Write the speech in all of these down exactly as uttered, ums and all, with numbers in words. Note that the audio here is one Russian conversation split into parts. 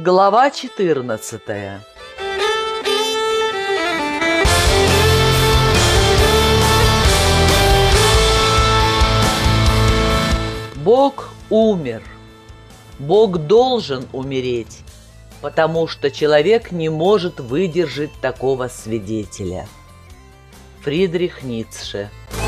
Глава четырнадцатая. Бог умер. Бог должен умереть, потому что человек не может выдержать такого свидетеля. Фридрих Ницше.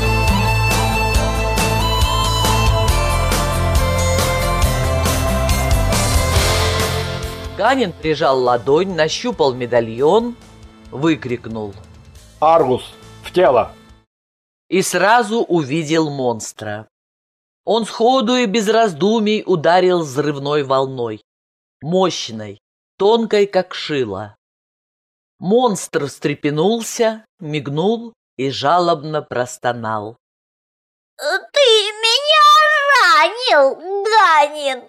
Ганин прижал ладонь, нащупал медальон, выкрикнул: «Аргус, в тело!» И сразу увидел монстра. Он сходу и без раздумий ударил взрывной волной, мощной, тонкой, как шило. Монстр встрепенулся, мигнул и жалобно простонал: «Ты меня ранил, Ганин!»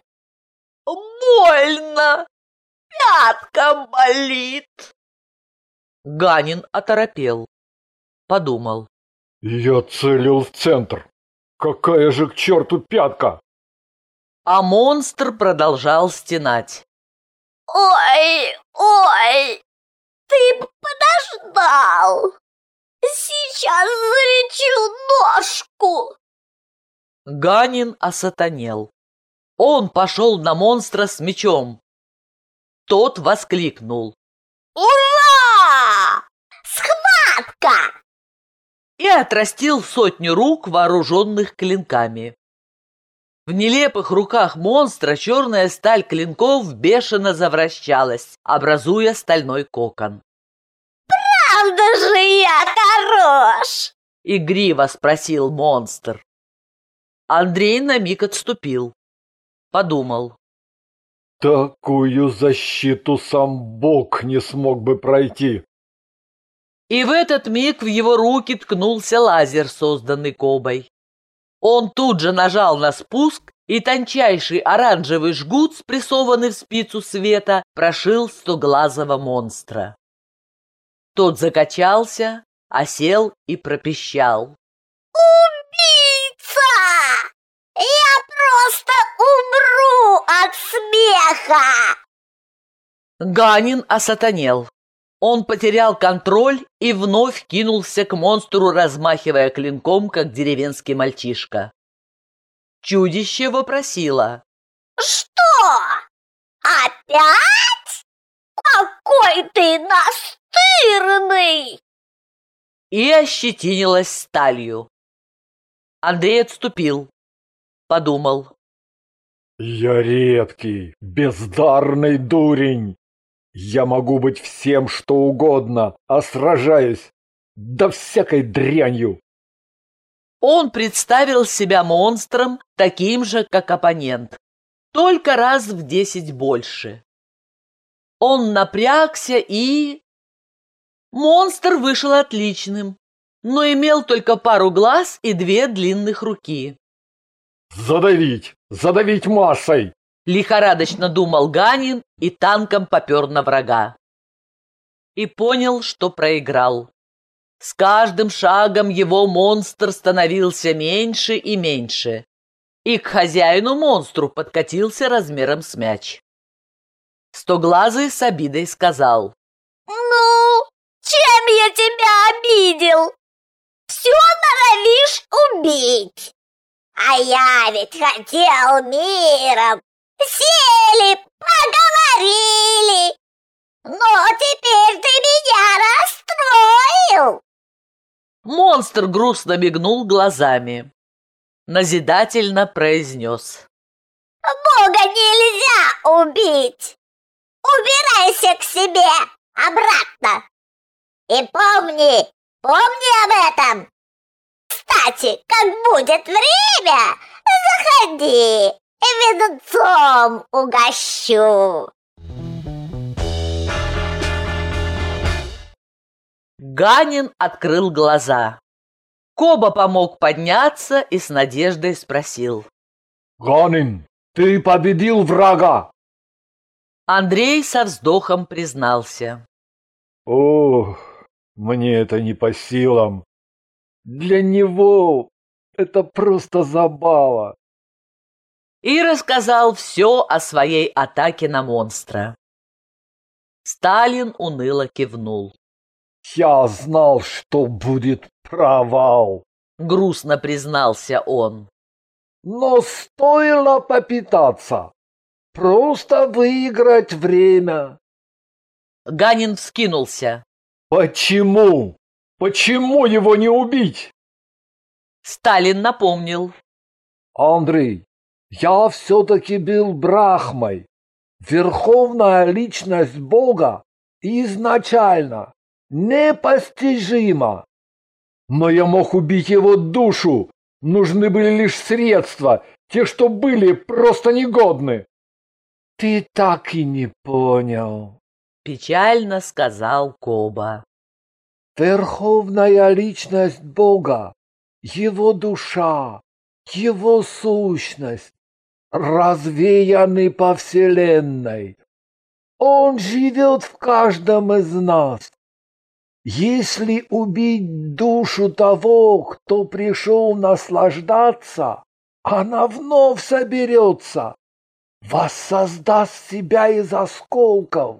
«Больно! Пятка болит!» Ганин оторопел, подумал: «Я целил в центр. Какая же к черту пятка!» А монстр продолжал стенать: «Ой, ой, ты б подождал! Сейчас залечу ножку!» Ганин осатанел. Он пошел на монстра с мечом. Тот воскликнул: «Ура! Схватка!» и отрастил сотню рук, вооруженных клинками. В нелепых руках монстра черная сталь клинков бешено завращалась, образуя стальной кокон. «Правда же я хорош?» — игриво спросил монстр. Андрей на миг отступил, подумал: «Такую защиту сам Бог не смог бы пройти». И в этот миг в его руки ткнулся лазер, созданный Кобой. Он тут же нажал на спуск, и тончайший оранжевый жгут, спрессованный в спицу света, прошил стоглазого монстра. Тот закачался, осел и пропищал: «Убийца! Я просто умру от смеха!» Ганин осатанел. Он потерял контроль и вновь кинулся к монстру, размахивая клинком, как деревенский мальчишка. Чудище вопросило: «Что? Опять? Какой ты настырный!» и ощетинилось сталью. Андрей отступил, подумал: «Я редкий, бездарный дурень. Я могу быть всем, что угодно, а сражаюсь, да всякой дрянью». Он представил себя монстром, таким же, как оппонент, только раз в десять больше. Он напрягся и... Монстр вышел отличным, но имел только пару глаз и две длинных руки. «Задавить! Задавить массой!» — лихорадочно думал Ганин и танком попер на врага. И понял, что проиграл. С каждым шагом его монстр становился меньше и меньше, и к хозяину-монстру подкатился размером с мяч. Стоглазый с обидой сказал: «Ну, чем я тебя обидел? Все норовишь убить. А я ведь хотел миром. Сели, поговорили. Но теперь ты меня расстроил». Монстр грустно мигнул глазами, назидательно произнес: «Бога нельзя убить. Убирайся к себе обратно. И помни, помни об этом. Кстати, как будет время, заходи, венцом угощу». Ганин открыл глаза. Коба помог подняться и с надеждой спросил: «Ганин, ты победил врага!» Андрей со вздохом признался: «Ох, мне это не по силам. Для него это просто забава». И рассказал все о своей атаке на монстра. Сталин уныло кивнул. Я знал, что будет провал. Грустно признался он. Но стоило попытаться. Просто выиграть время. Ганин вскинулся. Почему? Почему его не убить? Сталин напомнил. Андрей, я все-таки был Брахмой. Верховная личность Бога изначально непостижима. Но я мог убить его душу. Нужны были лишь средства. Те, что были, просто негодны. Ты так и не понял. Печально сказал Коба. Верховная личность Бога, его душа, его сущность развеяны по вселенной. Он живет в каждом из нас. Если убить душу того, кто пришел наслаждаться, она вновь соберется, воссоздаст себя из осколков.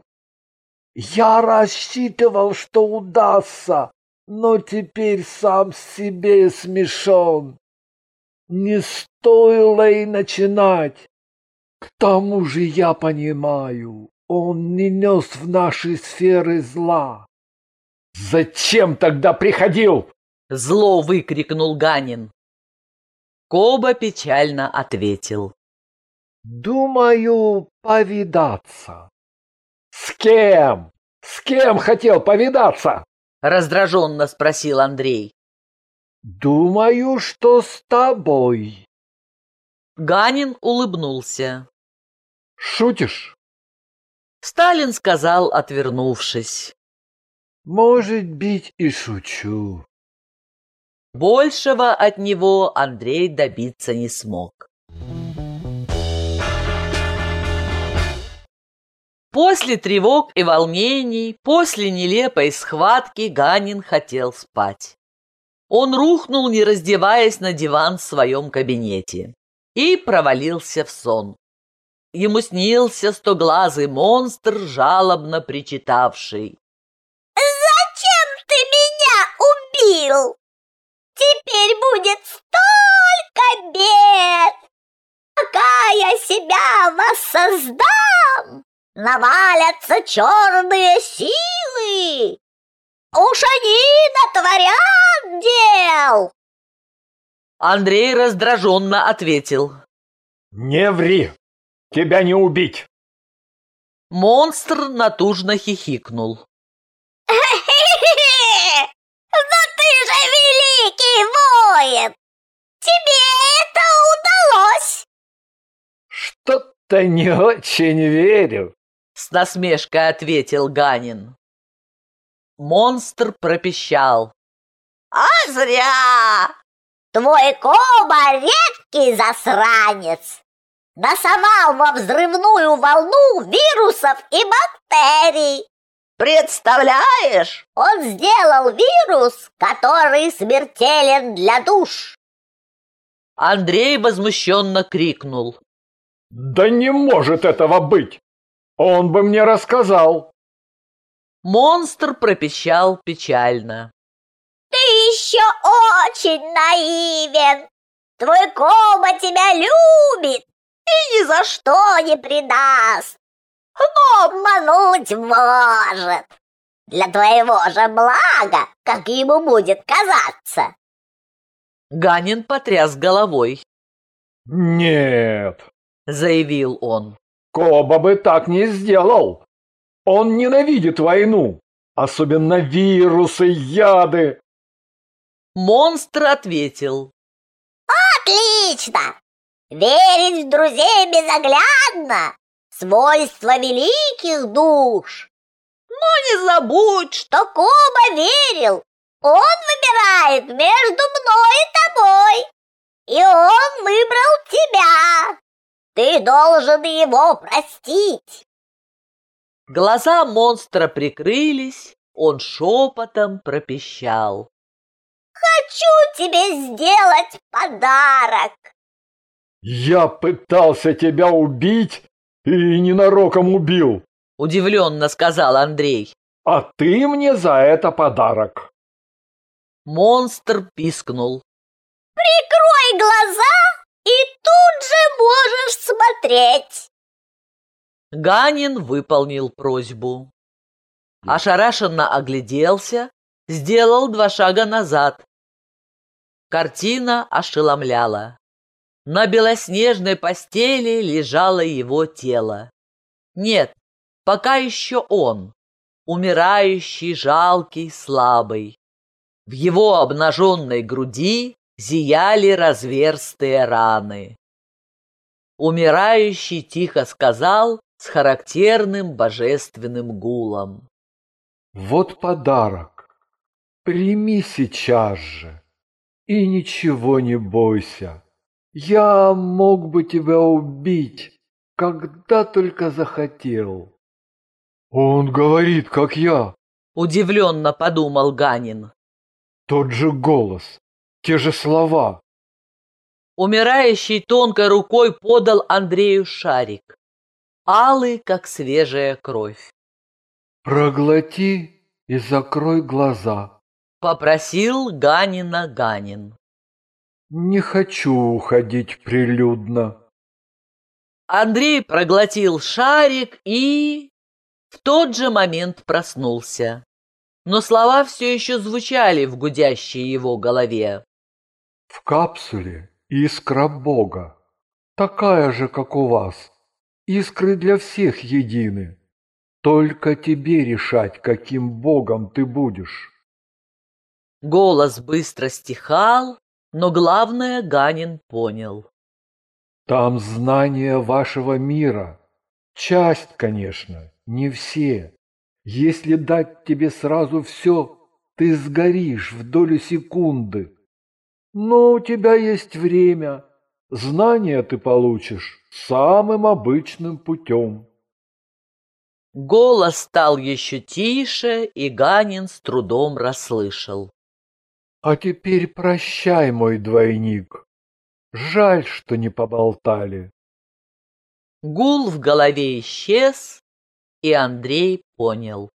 Я рассчитывал, что удастся, но теперь сам себе смешон. Не стоило и начинать. К тому же я понимаю, он не нес в наши сферы зла. Зачем тогда приходил? Зло выкрикнул Ганин. Коба печально ответил. Думаю, повидаться. С кем? С кем хотел повидаться? Раздраженно спросил Андрей. Думаю, что с тобой. Ганин улыбнулся. Шутишь? Сталин сказал, отвернувшись. Может быть, и шучу. Большего от него Андрей добиться не смог. После тревог и волнений, после нелепой схватки Ганин хотел спать. Он рухнул, не раздеваясь, на диван в своем кабинете и провалился в сон. Ему снился стоглазый монстр, жалобно причитавший. «Зачем ты меня убил? Теперь будет столько бед! Пока я себя воссоздам, навалятся черные силы! Уж они натворят дел!» Андрей раздраженно ответил. Не ври! Тебя не убить! Монстр натужно хихикнул. «Но ты же великий воин! Тебе это удалось!» Что-то не очень верю. С насмешкой ответил Ганин. Монстр пропищал. «А зря! Твой Коба редкий засранец! Насовал во взрывную волну вирусов и бактерий! Представляешь, он сделал вирус, который смертелен для душ!» Андрей возмущенно крикнул. Да не может этого быть! Он бы мне рассказал. Монстр пропищал печально. «Ты еще очень наивен! Твой Коба тебя любит и ни за что не предаст, но обмануть может. Для твоего же блага, как ему будет казаться!» Ганин потряс головой. Нет, Заявил он. Коба бы так не сделал. Он ненавидит войну, особенно вирусы, яды. Монстр ответил. «Отлично! Верить в друзей безоглядно — свойство великих душ. Но не забудь, что Коба верил. Он выбирает между мной и тобой, и он выбрал тебя. Ты должен его простить». Глаза монстра прикрылись, он шепотом пропищал. «Хочу тебе сделать подарок». Я пытался тебя убить и ненароком убил. удивленно сказал Андрей. А ты мне за это подарок. Монстр пискнул. Прикрой глаза и тут же можешь смотреть. Ганин выполнил просьбу. Ошарашенно огляделся, сделал два шага назад. Картина ошеломляла. На белоснежной постели лежало его тело. Нет, пока еще он, умирающий, жалкий, слабый. В его обнаженной груди зияли разверстые раны. Умирающий тихо сказал с характерным божественным гулом. Вот подарок. Прими сейчас же. И ничего не бойся. Я мог бы тебя убить, когда только захотел. Он говорит, как я. Удивленно подумал Ганин. Тот же голос, те же слова. Умирающий тонкой рукой подал Андрею шарик, алый, как свежая кровь. Проглоти и закрой глаза. Попросил Ганина Ганин. Не хочу уходить прилюдно. Андрей проглотил шарик и... в тот же момент проснулся. Но слова все еще звучали в гудящей его голове. В капсуле искра Бога, такая же, как у вас. Искры для всех едины. Только тебе решать, каким Богом ты будешь. Голос быстро стихал, но главное Ганин понял. Там знания вашего мира. Часть, конечно, не все. Если дать тебе сразу все, ты сгоришь в долю секунды. Но у тебя есть время. Знания ты получишь самым обычным путем. Голос стал еще тише, и Ганин с трудом расслышал. А теперь прощай, мой двойник. Жаль, что не поболтали. Гул в голове исчез, и Андрей понял.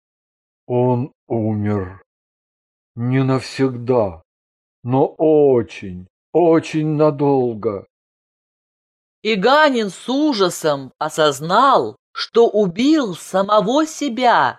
Он умер. Не навсегда, но очень, очень надолго. И Ганин с ужасом осознал, что убил самого себя.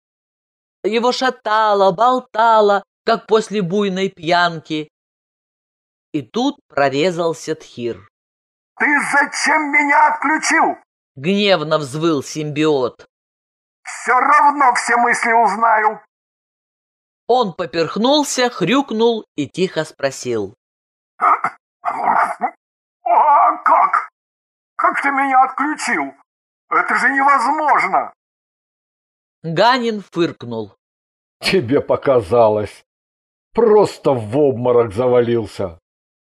Его шатало, болтало, как после буйной пьянки. И тут прорезался Тхир. «Ты зачем меня отключил?» — гневно взвыл симбиот. «Все равно все мысли узнаю». Он поперхнулся, хрюкнул и тихо спросил. «А как? Как ты меня отключил? Это же невозможно!» Ганин фыркнул. Тебе показалось. Просто в обморок завалился.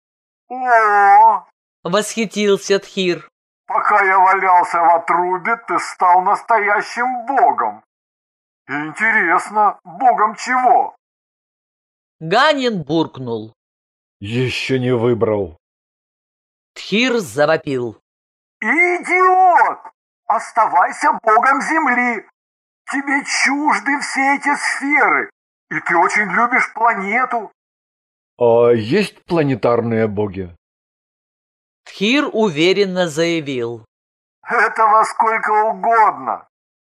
«О, — восхитился Тхир. пока я валялся в отрубе, ты стал настоящим богом. Интересно, богом чего?» Ганин буркнул. Еще не выбрал. Тхир завопил. «Идиот! Оставайся богом земли! Тебе чужды все эти сферы, и ты очень любишь планету!» А есть планетарные боги? Тхир уверенно заявил. «Этого сколько угодно!»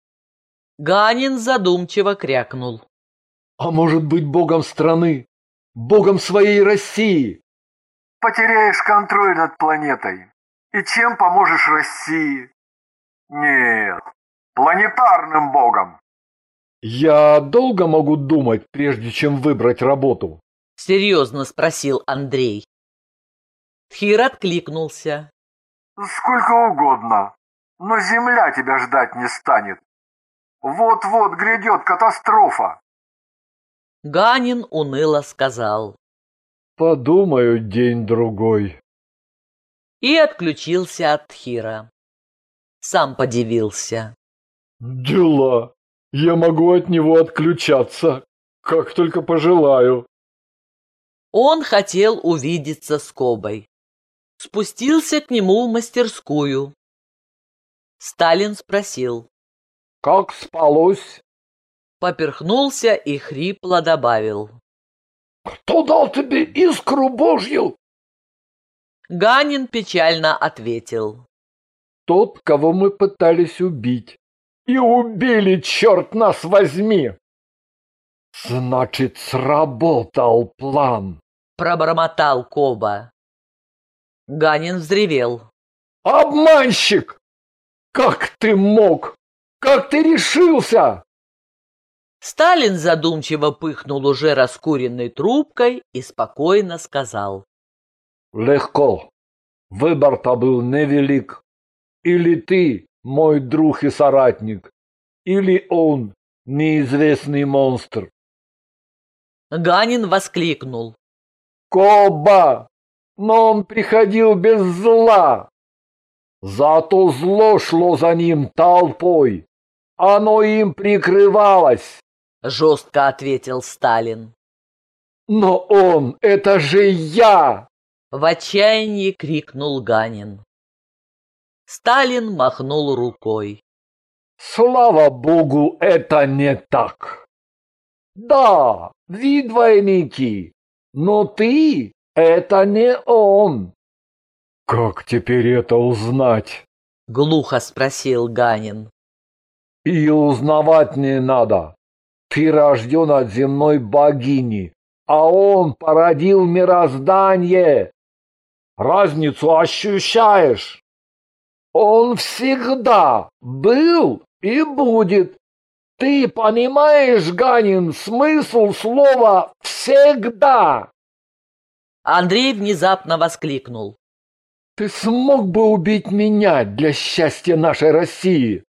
Ганин задумчиво крякнул. А может быть богом страны? Богом своей России? Потеряешь контроль над планетой. И чем поможешь России? Нет, планетарным богом. Я долго могу думать, прежде чем выбрать работу? Серьезно спросил Андрей. Тхир откликнулся. Сколько угодно, но Земля тебя ждать не станет. Вот-вот грядет катастрофа. Ганин уныло сказал. Подумаю день-другой. И отключился от Тхира. Сам подивился. Дела. Я могу от него отключаться, как только пожелаю. Он хотел увидеться с Кобой. Спустился к нему в мастерскую. Сталин спросил. как спалось?» Поперхнулся и хрипло добавил. «Кто дал тебе искру Божью?» Ганин печально ответил. «Тот, кого мы пытались убить. И убили, черт нас возьми!» «Значит, сработал план!» Пробормотал Коба. Ганин взревел. «Обманщик! Как ты мог? Как ты решился?» Сталин задумчиво пыхнул уже раскуренной трубкой и спокойно сказал. «Легко. Выбор-то был невелик. Или ты, мой друг и соратник, или он, неизвестный монстр». Ганин воскликнул. «Коба! Но он приходил без зла. Зато зло шло за ним толпой. Оно им прикрывалось», — жестко ответил Сталин. «Но он, это же я!» — в отчаянии крикнул Ганин. Сталин махнул рукой. «Слава Богу, это не так. Да, вы двойники, но ты — это не он». «Как теперь это узнать?» — глухо спросил Ганин. «И узнавать не надо. Ты рожден от земной богини, а он породил мироздание. Разницу ощущаешь? Он всегда был и будет. Ты понимаешь, Ганин, смысл слова «всегда»?» Андрей внезапно воскликнул. «Ты смог бы убить меня для счастья нашей России?»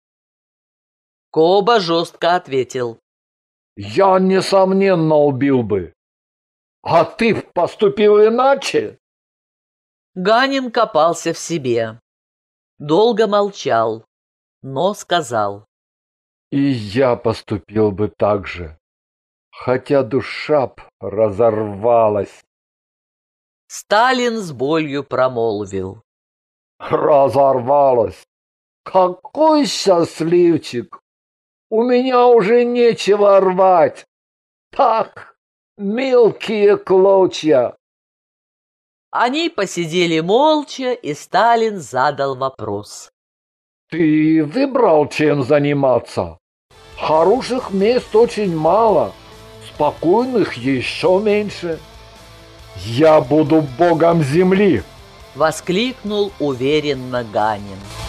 Коба жестко ответил. «Я, несомненно, убил бы. А ты поступил иначе?» Ганин копался в себе. Долго молчал, но сказал. «И я поступил бы так же, хотя душа б разорвалась». Сталин с болью промолвил. «Разорвалась? Какой счастливчик! У меня уже нечего рвать. Так, мелкие клочья». Они посидели молча, и Сталин задал вопрос. «Ты выбрал, чем заниматься? Хороших мест очень мало, спокойных еще меньше. Я буду богом земли!» — воскликнул уверенно Ганин.